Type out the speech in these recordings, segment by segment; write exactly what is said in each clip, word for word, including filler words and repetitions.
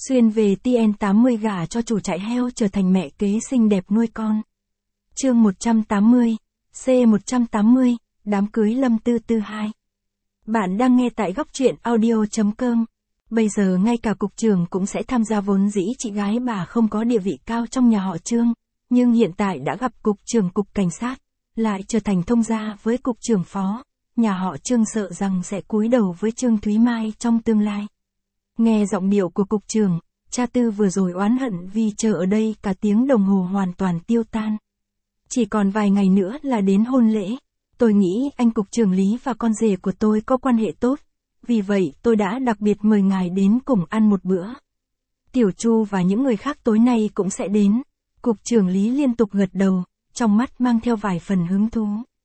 Xuyên về T N tám mươi gả cho chủ trại heo trở thành mẹ kế xinh đẹp nuôi con. Chương một trăm tám mươi, C một trăm tám mươi, đám cưới Lâm Tư Tư hai. Bạn đang nghe tại góc truyện audio chấm com. Bây giờ ngay cả cục trưởng cũng sẽ tham gia, vốn dĩ chị gái bà không có địa vị cao trong nhà họ Trương, nhưng hiện tại đã gặp cục trưởng cục cảnh sát, lại trở thành thông gia với cục trưởng phó. Nhà họ Trương sợ rằng sẽ cúi đầu với Trương Thúy Mai trong tương lai. Nghe giọng điệu của cục trưởng, cha Tư vừa rồi oán hận vì chờ ở đây cả tiếng đồng hồ hoàn toàn tiêu tan. Chỉ còn vài ngày nữa là đến hôn lễ. Tôi nghĩ anh cục trưởng Lý và con rể của tôi có quan hệ tốt. Vì vậy tôi đã đặc biệt mời ngài đến cùng ăn một bữa. Tiểu Chu và những người khác tối nay cũng sẽ đến. Cục trưởng Lý liên tục gật đầu, trong mắt mang theo vài phần hứng thú.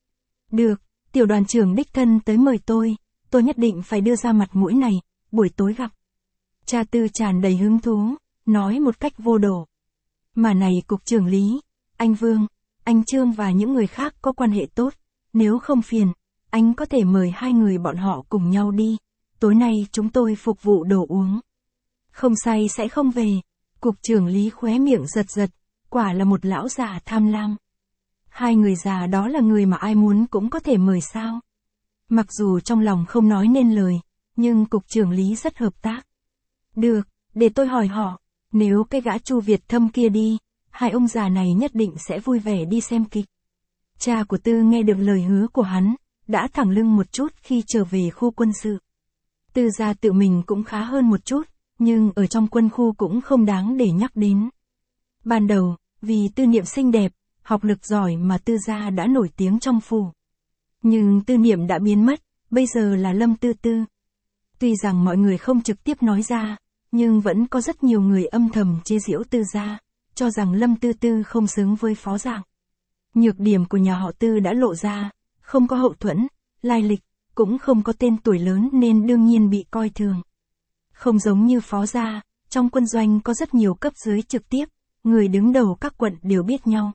Được, tiểu đoàn trưởng đích thân tới mời tôi, tôi nhất định phải đưa ra mặt mũi này, buổi tối gặp. Cha Tư tràn đầy hứng thú, nói một cách vô độ. Mà này cục trưởng Lý, anh Vương, anh Trương và những người khác có quan hệ tốt, nếu không phiền, anh có thể mời hai người bọn họ cùng nhau đi, tối nay chúng tôi phục vụ đồ uống. Không say sẽ không về. Cục trưởng Lý khóe miệng giật giật, quả là một lão già tham lam. Hai người già đó là người mà ai muốn cũng có thể mời sao. Mặc dù trong lòng không nói nên lời, nhưng cục trưởng Lý rất hợp tác. Được, để tôi hỏi họ, nếu cái gã Chu Việt Thâm kia đi, hai ông già này nhất định sẽ vui vẻ đi xem kịch. Cha của Tư nghe được lời hứa của hắn, đã thẳng lưng một chút khi trở về khu quân sự. Tư gia tự mình cũng khá hơn một chút, nhưng ở trong quân khu cũng không đáng để nhắc đến. Ban đầu, vì Tư Niệm xinh đẹp, học lực giỏi mà Tư gia đã nổi tiếng trong phủ. Nhưng Tư Niệm đã biến mất, bây giờ là Lâm Tư Tư. Tuy rằng mọi người không trực tiếp nói ra, nhưng vẫn có rất nhiều người âm thầm chế giễu Tư gia, cho rằng Lâm Tư Tư không xứng với phó dạng. Nhược điểm của nhà họ Tư đã lộ ra, không có hậu thuẫn, lai lịch, cũng không có tên tuổi lớn nên đương nhiên bị coi thường. Không giống như phó gia, trong quân doanh có rất nhiều cấp dưới trực tiếp, người đứng đầu các quận đều biết nhau.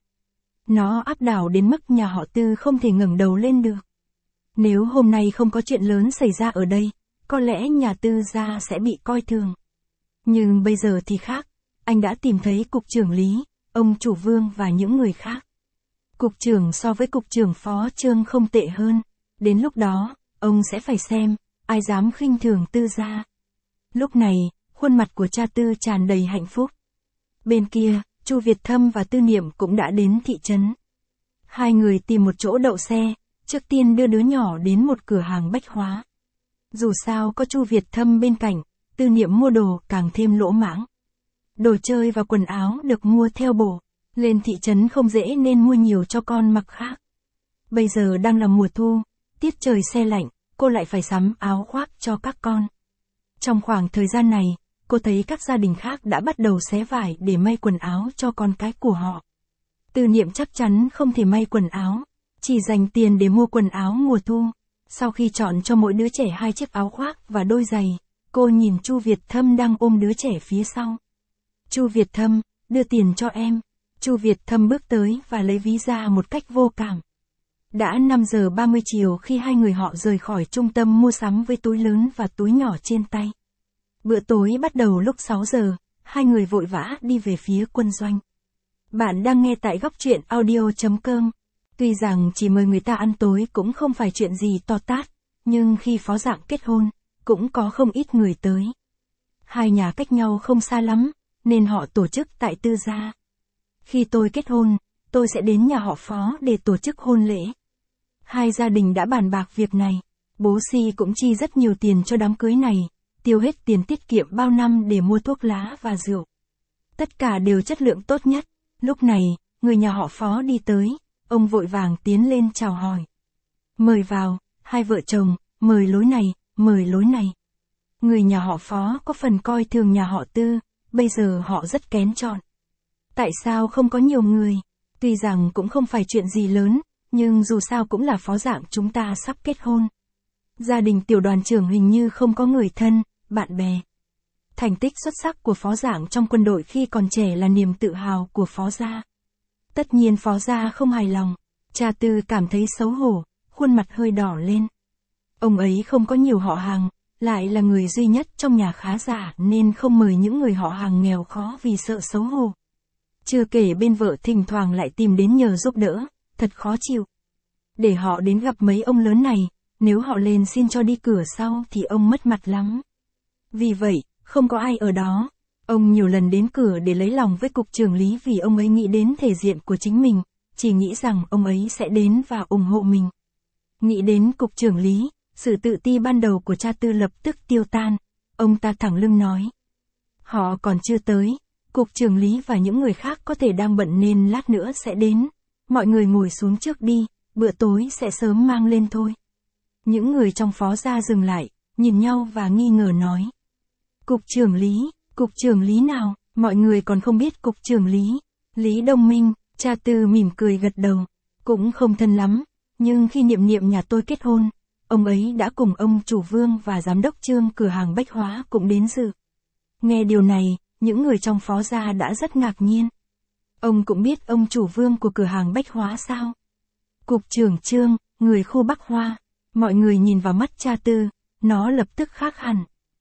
Nó áp đảo đến mức nhà họ Tư không thể ngẩng đầu lên được. Nếu hôm nay không có chuyện lớn xảy ra ở đây, có lẽ nhà Tư gia sẽ bị coi thường. Nhưng bây giờ thì khác, anh đã tìm thấy cục trưởng Lý, ông chủ Vương và những người khác. Cục trưởng so với cục trưởng phó Trương không tệ hơn, đến lúc đó, ông sẽ phải xem, ai dám khinh thường Tư gia. Lúc này, khuôn mặt của cha Tư tràn đầy hạnh phúc. Bên kia, Chu Việt Thâm và Tư Niệm cũng đã đến thị trấn. Hai người tìm một chỗ đậu xe, trước tiên đưa đứa nhỏ đến một cửa hàng bách hóa. Dù sao có Chu Việt Thâm bên cạnh, Tư Niệm mua đồ càng thêm lỗ mãng. Đồ chơi và quần áo được mua theo bộ, lên thị trấn không dễ nên mua nhiều cho con mặc khác. Bây giờ đang là mùa thu, tiết trời se lạnh, cô lại phải sắm áo khoác cho các con. Trong khoảng thời gian này, cô thấy các gia đình khác đã bắt đầu xé vải để may quần áo cho con cái của họ. Tư Niệm chắc chắn không thể may quần áo, chỉ dành tiền để mua quần áo mùa thu. Sau khi chọn cho mỗi đứa trẻ hai chiếc áo khoác và đôi giày, cô nhìn Chu Việt Thâm đang ôm đứa trẻ phía sau. Chu Việt Thâm, đưa tiền cho em. Chu Việt Thâm bước tới và lấy ví ra một cách vô cảm. Đã năm giờ ba mươi chiều khi hai người họ rời khỏi trung tâm mua sắm với túi lớn và túi nhỏ trên tay. Bữa tối bắt đầu lúc sáu giờ, hai người vội vã đi về phía quân doanh. Bạn đang nghe tại góc truyện audio chấm com. Tuy rằng chỉ mời người ta ăn tối cũng không phải chuyện gì to tát, nhưng khi phó dạng kết hôn, cũng có không ít người tới. Hai nhà cách nhau không xa lắm, nên họ tổ chức tại Tư gia. Khi tôi kết hôn, tôi sẽ đến nhà họ phó để tổ chức hôn lễ. Hai gia đình đã bàn bạc việc này, bố Si cũng chi rất nhiều tiền cho đám cưới này, tiêu hết tiền tiết kiệm bao năm để mua thuốc lá và rượu. Tất cả đều chất lượng tốt nhất. Lúc này, người nhà họ phó đi tới, ông vội vàng tiến lên chào hỏi. Mời vào, hai vợ chồng, mời lối này, mời lối này. Người nhà họ phó có phần coi thường nhà họ Tư, bây giờ họ rất kén chọn. Tại sao không có nhiều người? Tuy rằng cũng không phải chuyện gì lớn, nhưng dù sao cũng là phó dạng chúng ta sắp kết hôn. Gia đình tiểu đoàn trưởng hình như không có người thân, bạn bè. Thành tích xuất sắc của phó dạng trong quân đội khi còn trẻ là niềm tự hào của phó gia. Tất nhiên phó gia không hài lòng, cha Tư cảm thấy xấu hổ, khuôn mặt hơi đỏ lên. Ông ấy không có nhiều họ hàng, lại là người duy nhất trong nhà khá giả nên không mời những người họ hàng nghèo khó vì sợ xấu hổ. Chưa kể bên vợ thỉnh thoảng lại tìm đến nhờ giúp đỡ, thật khó chịu. Để họ đến gặp mấy ông lớn này, nếu họ lên xin cho đi cửa sau thì ông mất mặt lắm. Vì vậy, không có ai ở đó. Ông nhiều lần đến cửa để lấy lòng với cục trưởng lý vì ông ấy nghĩ đến thể diện của chính mình, chỉ nghĩ rằng ông ấy sẽ đến và ủng hộ mình. Nghĩ đến cục trưởng lý, sự tự ti ban đầu của cha Tư lập tức tiêu tan. Ông ta thẳng lưng nói. Họ còn chưa tới, cục trưởng lý và những người khác có thể đang bận nên lát nữa sẽ đến. Mọi người ngồi xuống trước đi, bữa tối sẽ sớm mang lên thôi. Những người trong phó gia dừng lại, nhìn nhau và nghi ngờ nói. Cục trưởng lý, cục trưởng lý nào, mọi người còn không biết cục trưởng lý. Lý Đông Minh, cha Tư mỉm cười gật đầu, cũng không thân lắm, nhưng khi Niệm Niệm nhà tôi kết hôn, ông ấy đã cùng ông chủ Vương và giám đốc Trương cửa hàng bách hóa cũng đến dự. Nghe điều này, những người trong phó gia đã rất ngạc nhiên. Ông cũng biết ông chủ Vương của cửa hàng bách hóa sao? Cục trưởng Trương, người khu Bắc Hoa. Mọi người nhìn vào mắt cha Tư, nó lập tức khác hẳn.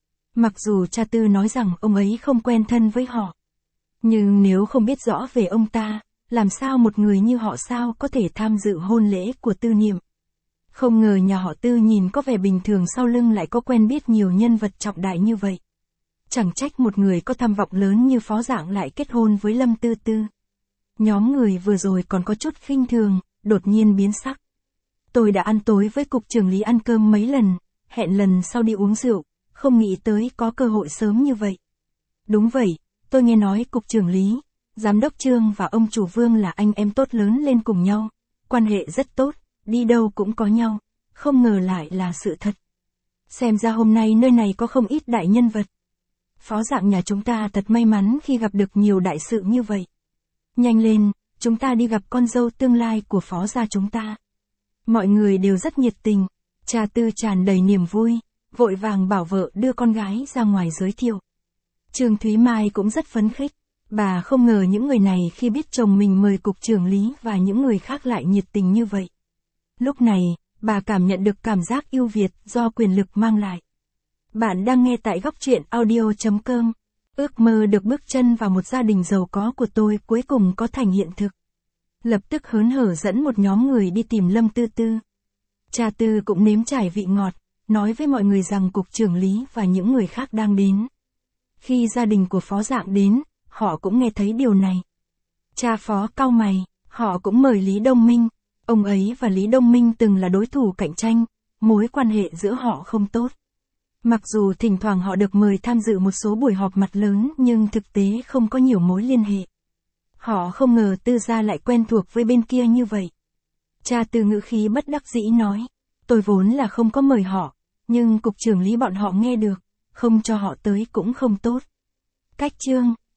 Mặc dù cha Tư nói rằng ông ấy không quen thân với họ. Nhưng nếu không biết rõ về ông ta, làm sao một người như họ sao có thể tham dự hôn lễ của Tư Niệm. Không ngờ nhà họ Tư nhìn có vẻ bình thường sau lưng lại có quen biết nhiều nhân vật trọng đại như vậy. Chẳng trách một người có tham vọng lớn như Phó Dạng lại kết hôn với Lâm Tư Tư. Nhóm người vừa rồi còn có chút khinh thường, đột nhiên biến sắc. Tôi đã ăn tối với cục trưởng lý ăn cơm mấy lần, hẹn lần sau đi uống rượu, không nghĩ tới có cơ hội sớm như vậy. Đúng vậy, tôi nghe nói cục trưởng lý, giám đốc Trương và ông chủ Vương là anh em tốt lớn lên cùng nhau, quan hệ rất tốt, đi đâu cũng có nhau, không ngờ lại là sự thật. Xem ra hôm nay nơi này có không ít đại nhân vật. Phó Dạng nhà chúng ta thật may mắn khi gặp được nhiều đại sự như vậy. Nhanh lên, chúng ta đi gặp con dâu tương lai của Phó gia chúng ta. Mọi người đều rất nhiệt tình, cha Tư tràn đầy niềm vui, vội vàng bảo vợ đưa con gái ra ngoài giới thiệu. Trương Thúy Mai cũng rất phấn khích, bà không ngờ những người này khi biết chồng mình mời cục trưởng lý và những người khác lại nhiệt tình như vậy. Lúc này, bà cảm nhận được cảm giác ưu việt do quyền lực mang lại. Bạn đang nghe tại góc truyện audio chấm com. Ước mơ được bước chân vào một gia đình giàu có của tôi cuối cùng có thành hiện thực. Lập tức hớn hở dẫn một nhóm người đi tìm Lâm Tư Tư. Cha Tư cũng nếm trải vị ngọt, nói với mọi người rằng cục trưởng lý và những người khác đang đến. Khi gia đình của Phó Dạng đến, họ cũng nghe thấy điều này. Cha Phó cau mày, họ cũng mời Lý Đông Minh. Ông ấy và Lý Đông Minh từng là đối thủ cạnh tranh, mối quan hệ giữa họ không tốt. Mặc dù thỉnh thoảng họ được mời tham dự một số buổi họp mặt lớn nhưng thực tế không có nhiều mối liên hệ. Họ không ngờ Tư gia lại quen thuộc với bên kia như vậy. Cha Tư ngữ khí bất đắc dĩ nói, tôi vốn là không có mời họ, nhưng cục trưởng lý bọn họ nghe được, không cho họ tới cũng không tốt. Cách chương